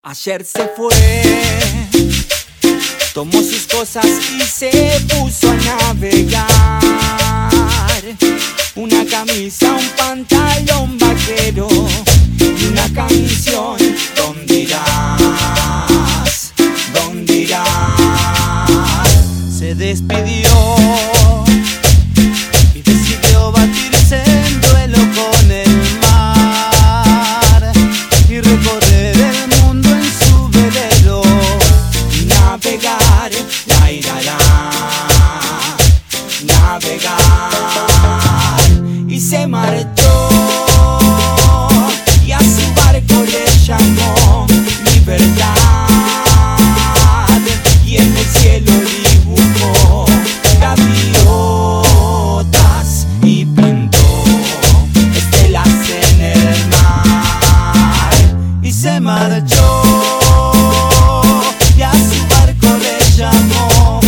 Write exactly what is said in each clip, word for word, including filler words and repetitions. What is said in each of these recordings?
Ayer se fue, tomó sus cosas y se puso a navegar. Una camisa, un pantalón vaquero y una canción. ¿Dónde irás? ¿Dónde irás? Se despidió y decidió batirse en duelo con el mar y recorrer el mundo en su velero y navegar, la irá, navegar. Y se marchó y a su barco le llamó libertad, y en el cielo dibujó gaviotas y pintó estelas en el mar. Y se marchó y a su barco le llamó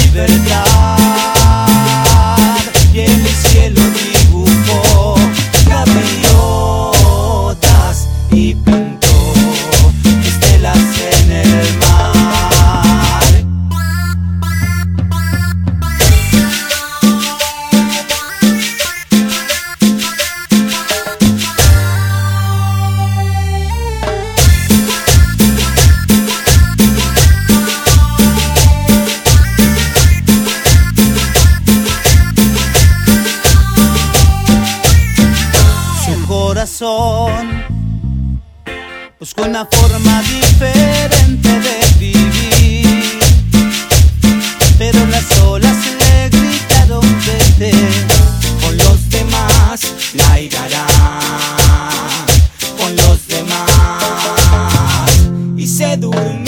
libertad, y en el cielo dibujó gaviotas y pintó estelas en el mar. Buscó una forma diferente de vivir, pero las olas le gritaron vete, con los demás la irá, con los demás, y se durmió.